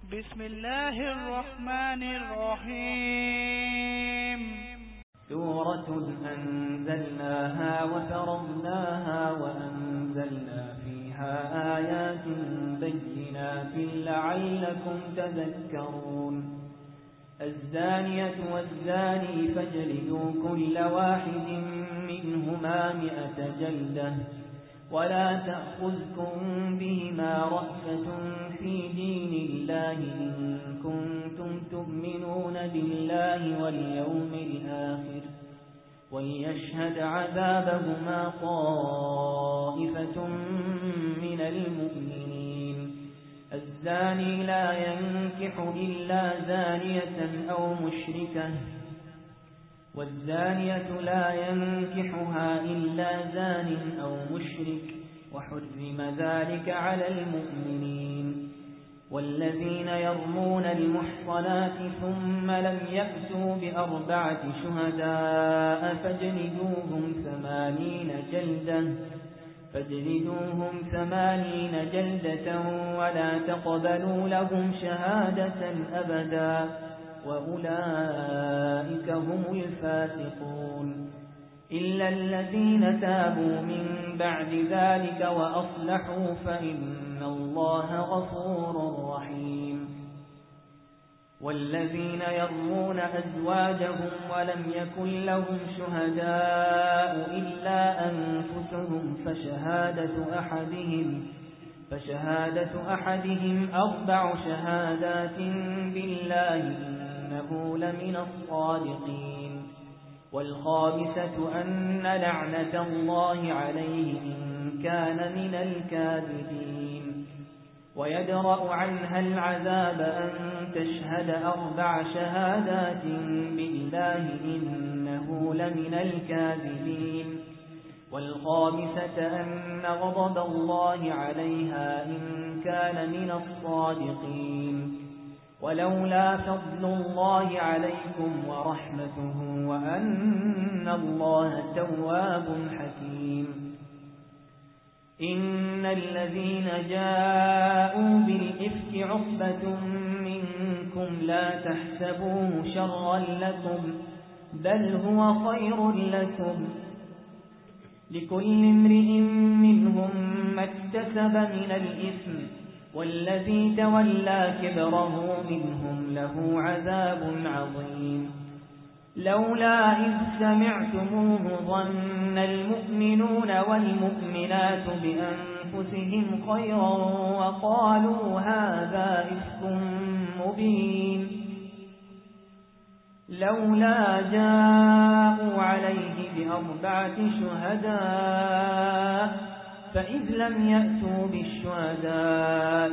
بسم الله الرحمن الرحيم. سورة أنزلناها وفرضناها وأنزلنا فيها آيات بينات لعلكم تذكرون. الزانية والزاني فاجلدوا كل واحد منهما 100 جلدة ولا تأخذكم بهما رأفة في دين الله إن كنتم تؤمنون بالله واليوم الآخر وليشهد عذابهما طائفة من المؤمنين. الزاني لا ينكح إلا زانية أو مشركة والزانية لا ينكحها إلا زان أو مشرك وحرم ذلك على المؤمنين. والذين يرمون المحصنات ثم لم يأتوا ب4 شهداء فاجلدوهم 80 جلدة ولا تقبلوا لهم شهادة أبدا وأولئك هم الفاسقون. إلا الذين تابوا من بعد ذلك وأصلحوا فإن الله غفور رحيم. والذين يرمون أزواجهم ولم يكن لهم شهداء إلا أنفسهم فشهادة أحدهم 4 شهادات بالله إنه لمن الصادقين. والخامسة أن لعنة الله عليه إن كان من الكاذبين. ويدرأ عنها العذاب أن تشهد 4 شهادات بالله إنه لمن الكاذبين. والخامسة أن غضب الله عليها إن كان من الصادقين. ولولا فضل الله عليكم ورحمته وأن الله تواب حكيم. إن الذين جاءوا بالإفك عصبة منكم لا تحسبوه شرا لكم بل هو خير لكم لكل امرئ منهم ما اكتسب من الإثم والذي تولى كبره منهم له عذاب عظيم. لولا إذ سمعتموه ظن المؤمنون والمؤمنات بأنفسهم خيرا وقالوا هذا إفك مبين. لولا جاءوا عليه ب4 شهداء فإذ لم يأتوا بالشهداء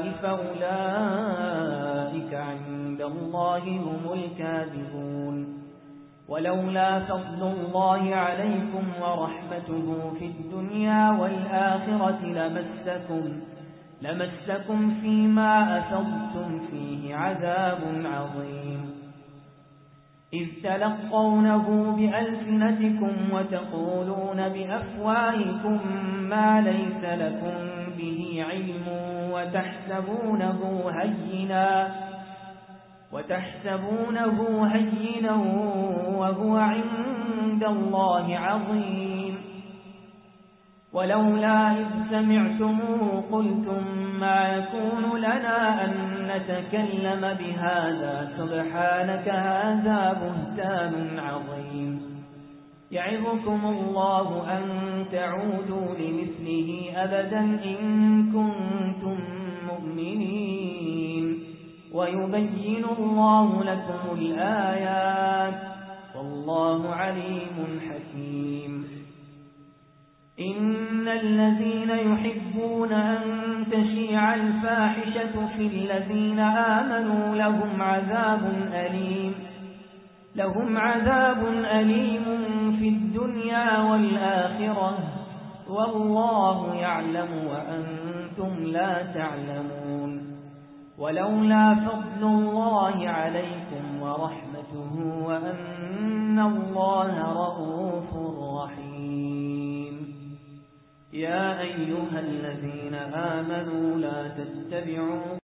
فأولئك عند الله هم الكاذبون. ولولا فضل الله عليكم ورحمته في الدنيا والآخرة لمسكم فيما أفضتم فيه عذاب عظيم. إذ تلقونه بألسنتكم وتقولون بأفواهكم ما ليس لكم به علم وتحسبونه هينا وهو عند الله عظيم. ولولا إذ سمعتموه قلتم ما يكون لنا أن نتكلم بهذا سبحانك هذا بهتان عظيم. يعظكم الله أن تعودوا لمثله أبدا إن كنتم مؤمنين ويبين الله لكم الآيات والله عليم حكيم. إن الذين يحبون أن تشيع الفاحشة في الذين آمنوا لهم عذاب أليم في الدنيا والآخرة والله يعلم وأنتم لا تعلمون. ولولا فضل الله عليكم ورحمته وأن الله رؤوف رحيم. يا أيها الذين آمنوا لا تتبعوا